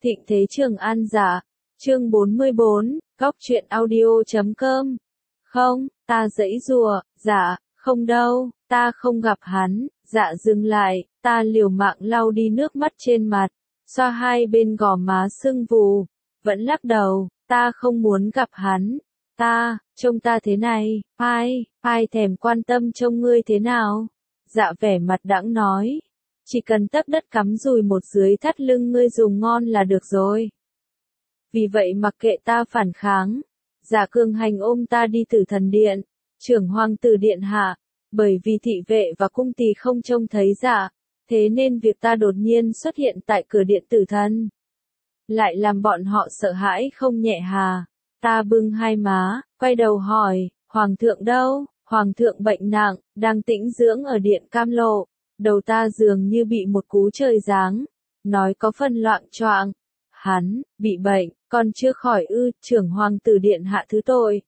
Thịnh Thế Trường An dạ. Chương 44, Góc Chuyện Audio.com. Không, ta giãy giụa, dạ, không đâu, ta không gặp hắn, dạ dừng lại, ta liều mạng lau đi nước mắt trên mặt, xoa hai bên gò má sưng vù, vẫn lắc đầu, ta không muốn gặp hắn, trông ta thế này, ai thèm quan tâm trông ngươi thế nào, dạ vẻ mặt đãng nói, chỉ cần tấc đất cắm dùi một dưới thắt lưng ngươi dùng ngon là được rồi. Vì vậy mặc kệ ta phản kháng, dạ cường hành ôm ta đi Tử Thần Điện, trưởng hoàng tử điện hạ, bởi vì thị vệ và cung tỳ không trông thấy dạ, thế nên việc ta đột nhiên xuất hiện tại cửa điện Tử Thần, lại làm bọn họ sợ hãi không nhẹ hà. Ta bưng hai má, quay đầu hỏi, hoàng thượng đâu? Hoàng thượng bệnh nặng, đang tĩnh dưỡng ở điện Cam Lộ. Đầu ta dường như bị một cú trời giáng, nói có phần loạng choạng. Hắn, bị bệnh, còn chưa khỏi ư, trưởng hoàng tử điện hạ thứ tội.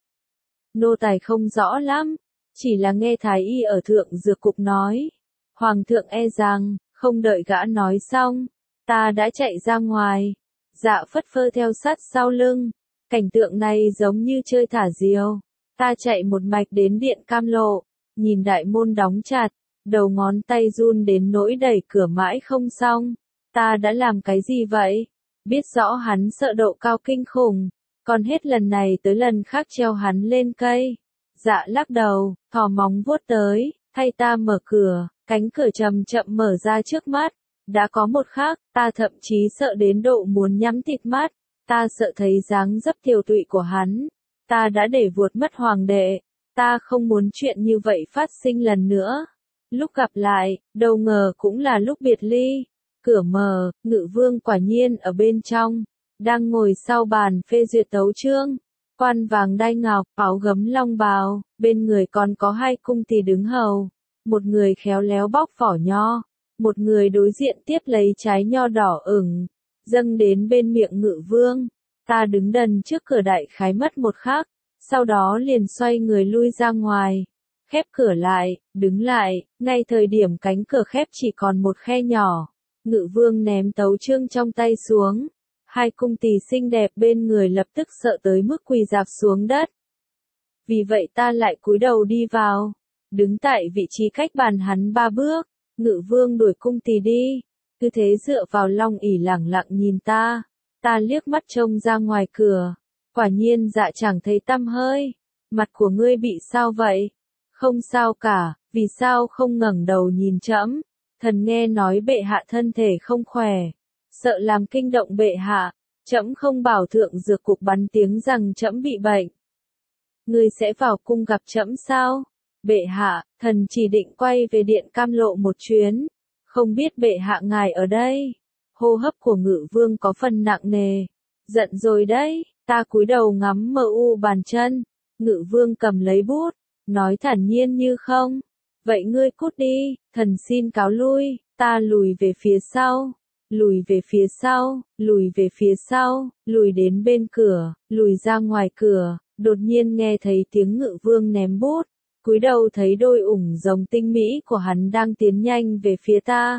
Nô tài không rõ lắm, chỉ là nghe thái y ở thượng dược cục nói. Hoàng thượng e rằng, không đợi gã nói xong, ta đã chạy ra ngoài. Dạ phất phơ theo sát sau lưng, cảnh tượng này giống như chơi thả diều. Ta chạy một mạch đến điện Cam Lộ, nhìn đại môn đóng chặt, đầu ngón tay run đến nỗi đẩy cửa mãi không xong. Ta đã làm cái gì vậy? Biết rõ hắn sợ độ cao kinh khủng, còn hết lần này tới lần khác treo hắn lên cây. Dạ lắc đầu, thò móng vuốt tới, thay ta mở cửa, cánh cửa chậm chậm mở ra trước mắt. Đã có một khắc, ta thậm chí sợ đến độ muốn nhắm thịt mắt. Ta sợ thấy dáng dấp tiều tụy của hắn. Ta đã để vuột mất hoàng đệ. Ta không muốn chuyện như vậy phát sinh lần nữa. Lúc gặp lại, đâu ngờ cũng là lúc biệt ly. Cửa mở, Ngự Vương quả nhiên ở bên trong, đang ngồi sau bàn phê duyệt tấu chương. Quan vàng đai ngọc, áo gấm long bào, bên người còn có hai cung tỳ đứng hầu. Một người khéo léo bóc vỏ nho, một người đối diện tiếp lấy trái nho đỏ ửng, dâng đến bên miệng Ngự Vương. Ta đứng đần trước cửa đại khái mất một khắc, sau đó liền xoay người lui ra ngoài. Khép cửa lại, đứng lại, ngay thời điểm cánh cửa khép chỉ còn một khe nhỏ. Ngự Vương ném tấu chương trong tay xuống. Hai cung tỳ xinh đẹp bên người lập tức sợ tới mức quỳ rạp xuống đất. Vì vậy ta lại cúi đầu đi vào, đứng tại vị trí cách bàn hắn 3 bước. Ngự Vương đuổi cung tỳ đi, cứ thế dựa vào long ỷ lẳng lặng nhìn ta. Ta liếc mắt trông ra ngoài cửa, quả nhiên dạ chẳng thấy tăm hơi. Mặt của ngươi bị sao vậy? Không sao cả, vì sao không ngẩng đầu nhìn trẫm? Thần nghe nói bệ hạ thân thể không khỏe, sợ làm kinh động bệ hạ, trẫm không bảo thượng dược cục bắn tiếng rằng trẫm bị bệnh. Ngươi sẽ vào cung gặp trẫm sao? Bệ hạ, thần chỉ định quay về điện Cam Lộ một chuyến, không biết bệ hạ ngài ở đây. Hô hấp của Ngự Vương có phần nặng nề. Giận rồi đấy, ta cúi đầu ngắm mờ u bàn chân. Ngự Vương cầm lấy bút, nói thản nhiên như không. Vậy ngươi cút đi, thần xin cáo lui. Ta lùi về phía sau, lùi về phía sau, lùi về phía sau, lùi đến bên cửa, lùi ra ngoài cửa. Đột nhiên nghe thấy tiếng Ngự Vương ném bút, cúi đầu thấy đôi ủng rồng tinh mỹ của hắn đang tiến nhanh về phía ta.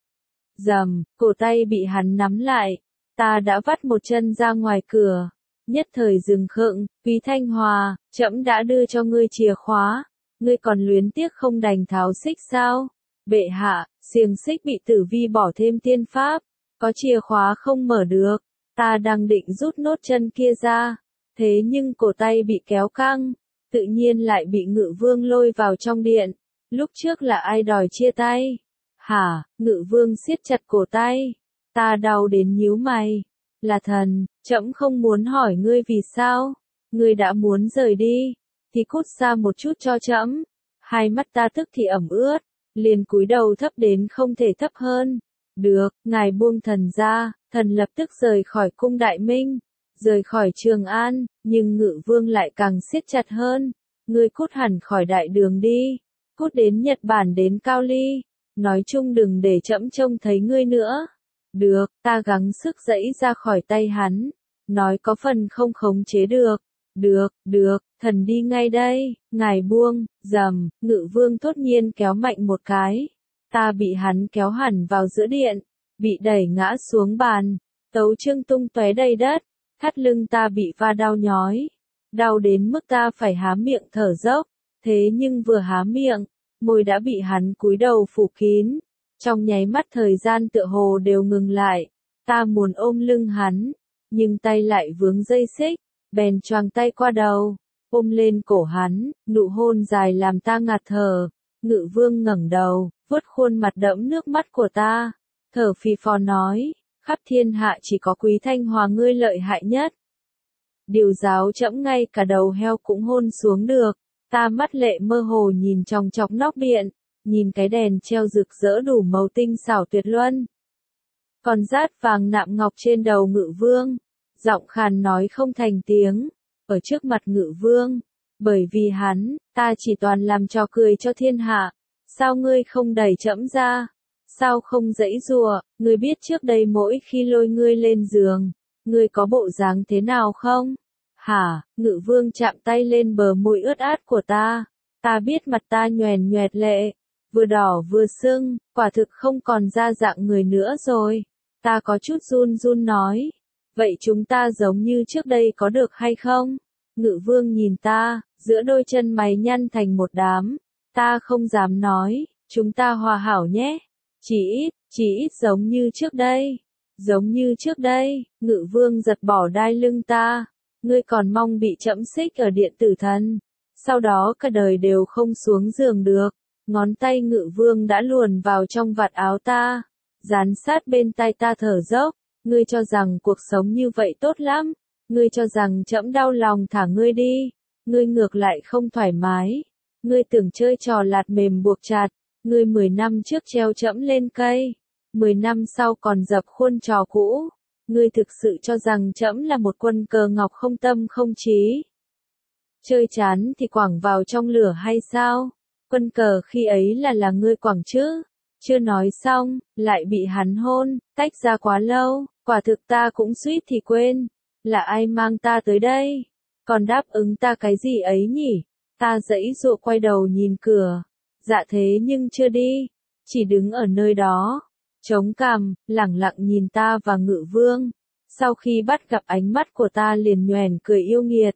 Rầm, cổ tay bị hắn nắm lại, ta đã vắt một chân ra ngoài cửa. Nhất thời dừng khựng, Quý Thanh Hòa, trẫm đã đưa cho ngươi chìa khóa, ngươi còn luyến tiếc không đành tháo xích sao? Bệ hạ, xiềng xích bị Tử Vi bỏ thêm tiên pháp, có chìa khóa không mở được. Ta đang định rút nốt chân kia ra, thế nhưng cổ tay bị kéo căng, tự nhiên lại bị Ngự Vương lôi vào trong điện. Lúc trước là ai đòi chia tay? Hả? Ngự Vương siết chặt cổ tay. Ta đau đến nhíu mày. Là thần, trẫm không muốn hỏi ngươi vì sao. Ngươi đã muốn rời đi, thì cút xa một chút cho trẫm. Hai mắt ta tức thì ẩm ướt, liền cúi đầu thấp đến không thể thấp hơn. Được, ngài buông thần ra. Thần lập tức rời khỏi cung Đại Minh, rời khỏi Trường An, nhưng Ngự Vương lại càng siết chặt hơn. Ngươi cút hẳn khỏi đại đường đi, cút đến Nhật Bản đến Cao Ly, nói chung đừng để trẫm trông thấy ngươi nữa. Được, ta gắng sức giãy ra khỏi tay hắn, nói có phần không khống chế được. Được, thần đi ngay đây, ngài buông. Rầm, Ngự Vương thốt nhiên kéo mạnh một cái. Ta bị hắn kéo hẳn vào giữa điện, bị đẩy ngã xuống bàn. tấu chương tung tóe đầy đất, thắt lưng ta bị va đau nhói, đau đến mức ta phải há miệng thở dốc, thế nhưng vừa há miệng, môi đã bị hắn cúi đầu phủ kín, trong nháy mắt thời gian tựa hồ đều ngừng lại, ta muốn ôm lưng hắn, nhưng tay lại vướng dây xích, bèn choàng tay qua đầu, ôm lên cổ hắn, nụ hôn dài làm ta ngạt thở. Ngự vương ngẩng đầu, vuốt khuôn mặt đẫm nước mắt của ta, thở phì phò nói, khắp thiên hạ chỉ có Quý Thanh Hòa ngươi lợi hại nhất. Điều giáo trẫm ngay cả đầu heo cũng hôn xuống được, ta mắt lệ mơ hồ nhìn chòng chọc nóc điện, nhìn cái đèn treo rực rỡ đủ màu tinh xảo tuyệt luân. Còn dát vàng nạm ngọc trên đầu Ngự vương, giọng khàn nói không thành tiếng, ở trước mặt Ngự vương. Bởi vì hắn, ta chỉ toàn làm trò cười cho thiên hạ. Sao ngươi không đẩy trẫm ra? Sao không giãy giụa? Ngươi biết trước đây mỗi khi lôi ngươi lên giường, ngươi có bộ dáng thế nào không? Hả? Ngự vương chạm tay lên bờ môi ướt át của ta. Ta biết mặt ta nhoẻn nhoẹt lệ, vừa đỏ vừa sưng, quả thực không còn ra dạng người nữa rồi. Ta có chút run run nói. Vậy chúng ta giống như trước đây có được hay không? Ngự vương nhìn ta, giữa đôi chân mày nhăn thành một đám. Ta không dám nói, chúng ta hòa hảo nhé. Chỉ ít giống như trước đây. Giống như trước đây, Ngự vương giật bỏ đai lưng ta. Ngươi còn mong bị trẫm xích ở điện tử thần. Sau đó cả đời đều không xuống giường được. Ngón tay Ngự vương đã luồn vào trong vạt áo ta. Dán sát bên tai ta thở dốc. Ngươi cho rằng cuộc sống như vậy tốt lắm. Ngươi cho rằng trẫm đau lòng thả ngươi đi. Ngươi ngược lại không thoải mái. Ngươi tưởng chơi trò lạt mềm buộc chặt. Ngươi 10 năm trước treo trẫm lên cây. 10 năm sau còn dập khuôn trò cũ. Ngươi thực sự cho rằng trẫm là một quân cờ ngọc không tâm không trí. Chơi chán thì quẳng vào trong lửa hay sao? Quân cờ khi ấy là ngươi quẳng chứ. Chưa nói xong, lại bị hắn hôn, tách ra quá lâu, quả thực ta cũng suýt thì quên. Là ai mang ta tới đây? Còn đáp ứng ta cái gì ấy nhỉ? Ta giãy giụa quay đầu nhìn cửa. Dạ thế nhưng chưa đi. Chỉ đứng ở nơi đó. Chống cằm, lẳng lặng nhìn ta và Ngự vương. Sau khi bắt gặp ánh mắt của ta liền nhoẻn cười yêu nghiệt.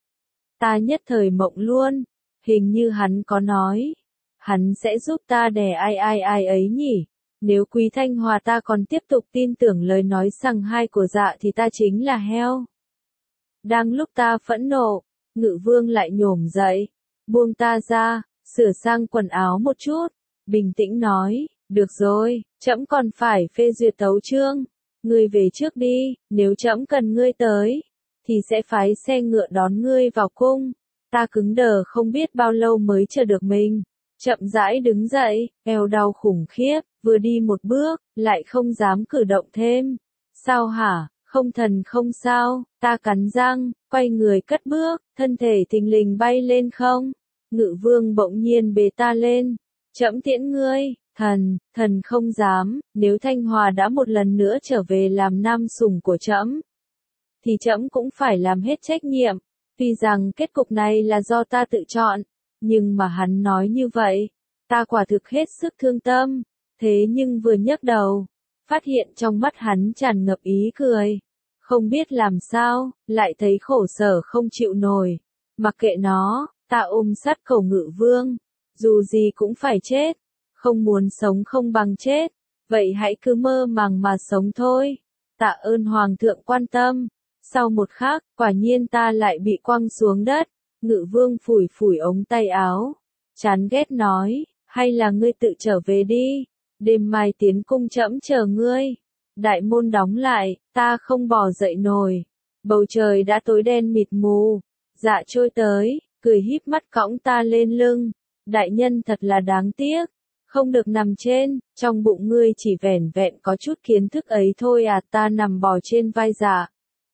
Ta nhất thời mộng luôn. Hình như hắn có nói. Hắn sẽ giúp ta đè ai ấy nhỉ? Nếu Quý Thanh Hòa ta còn tiếp tục tin tưởng lời nói sằng hai của dạ thì ta chính là heo. Đang lúc ta phẫn nộ, Ngự vương lại nhổm dậy, buông ta ra, sửa sang quần áo một chút, bình tĩnh nói, được rồi, trẫm còn phải phê duyệt tấu chương, ngươi về trước đi, nếu trẫm cần ngươi tới, thì sẽ phái xe ngựa đón ngươi vào cung. Ta cứng đờ không biết bao lâu mới chờ được mình, chậm rãi đứng dậy, eo đau khủng khiếp, vừa đi một bước, lại không dám cử động thêm. Sao hả? Không thần không sao, ta cắn răng, quay người cất bước, thân thể thình lình bay lên không. Ngự vương bỗng nhiên bế ta lên. Trẫm tiễn ngươi, thần không dám, nếu Thanh Hòa đã một lần nữa trở về làm nam sủng của trẫm, thì trẫm cũng phải làm hết trách nhiệm. Tuy rằng kết cục này là do ta tự chọn, nhưng mà hắn nói như vậy, ta quả thực hết sức thương tâm. Thế nhưng vừa nhấc đầu, phát hiện trong mắt hắn tràn ngập ý cười. Không biết làm sao, lại thấy khổ sở không chịu nổi. Mặc kệ nó, ta ôm sát cổ Ngự vương. Dù gì cũng phải chết. Không muốn sống không bằng chết. Vậy hãy cứ mơ màng mà sống thôi. Tạ ơn Hoàng thượng quan tâm. Sau một khắc, quả nhiên ta lại bị quăng xuống đất. Ngự vương phủi phủi ống tay áo. Chán ghét nói, hay là ngươi tự trở về đi. Đêm mai tiến cung trẫm chờ ngươi. Đại môn đóng lại, ta không bò dậy nổi. Bầu trời đã tối đen mịt mù. Dạ trôi tới, cười híp mắt cõng ta lên lưng. Đại nhân thật là đáng tiếc. Không được nằm trên, trong bụng ngươi chỉ vẻn vẹn có chút kiến thức ấy thôi à. Ta nằm bò trên vai dạ.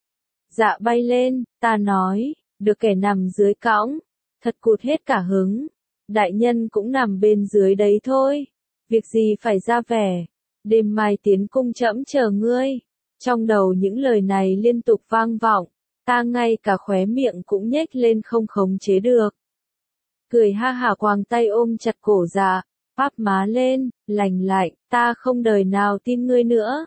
Dạ bay lên, ta nói, được kẻ nằm dưới cõng. Thật cụt hết cả hứng. Đại nhân cũng nằm bên dưới đấy thôi. Việc gì phải ra vẻ. Đêm mai tiến cung trẫm chờ ngươi. Trong đầu những lời này liên tục vang vọng. Ta ngay cả khóe miệng cũng nhếch lên không khống chế được. Cười ha hả quàng tay ôm chặt cổ dạ. Páp má lên, lành lạnh, ta không đời nào tin ngươi nữa.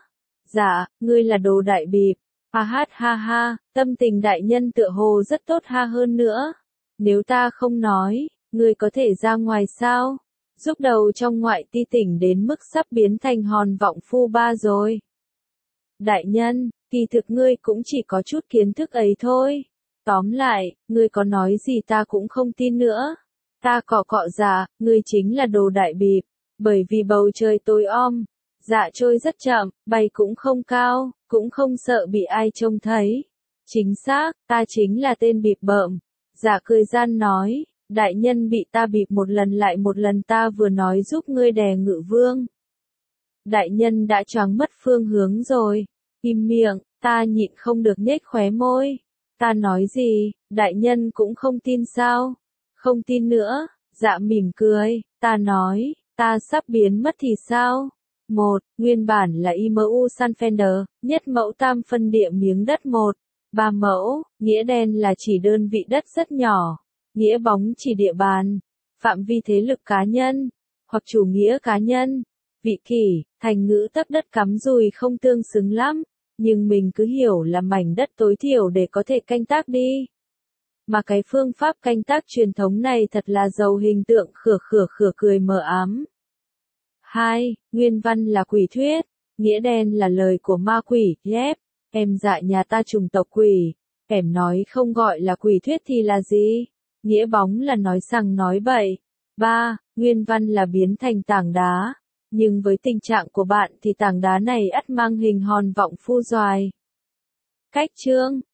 Dạ, ngươi là đồ đại bịp. Ha ha, tâm tình đại nhân tựa hồ rất tốt ha hơn nữa. Nếu ta không nói, ngươi có thể ra ngoài sao? Giúp đầu trong ngoại ti tỉnh đến mức sắp biến thành hòn vọng phu ba rồi. Đại nhân, kỳ thực ngươi cũng chỉ có chút kiến thức ấy thôi. Tóm lại, ngươi có nói gì ta cũng không tin nữa. Ta cọ cọ dạ, ngươi chính là đồ đại bịp. Bởi vì bầu trời tối om, dạ trôi rất chậm, bay cũng không cao, cũng không sợ bị ai trông thấy. Chính xác, ta chính là tên bịp bợm. Dạ cười gian nói, đại nhân bị ta bịp một lần lại một lần, ta vừa nói giúp ngươi đè Ngự Vương. Đại nhân đã choáng mất phương hướng rồi. Im miệng, ta nhịn không được nhếch khóe môi. Ta nói gì, đại nhân cũng không tin sao? Không tin nữa, dạ mỉm cười, ta nói, ta sắp biến mất thì sao? Nguyên bản là IMU Sanfender, nhất mẫu tam phân địa miếng đất 3 mẫu, nghĩa đen là chỉ đơn vị đất rất nhỏ, nghĩa bóng chỉ địa bàn, phạm vi thế lực cá nhân, hoặc chủ nghĩa cá nhân. Vị kỷ, thành ngữ tấc đất cắm dùi không tương xứng lắm, nhưng mình cứ hiểu là mảnh đất tối thiểu để có thể canh tác đi. Mà cái phương pháp canh tác truyền thống này thật là giàu hình tượng khửa cười mờ ám. 2. Nguyên văn là quỷ thuyết, nghĩa đen là lời của ma quỷ, yep, em dại nhà ta trùng tộc quỷ, em nói không gọi là quỷ thuyết thì là gì? Nghĩa bóng là nói sằng nói bậy. 3. Nguyên văn là biến thành tảng đá, nhưng với tình trạng của bạn thì tảng đá này ắt mang hình hòn vọng phu doài. Cách chương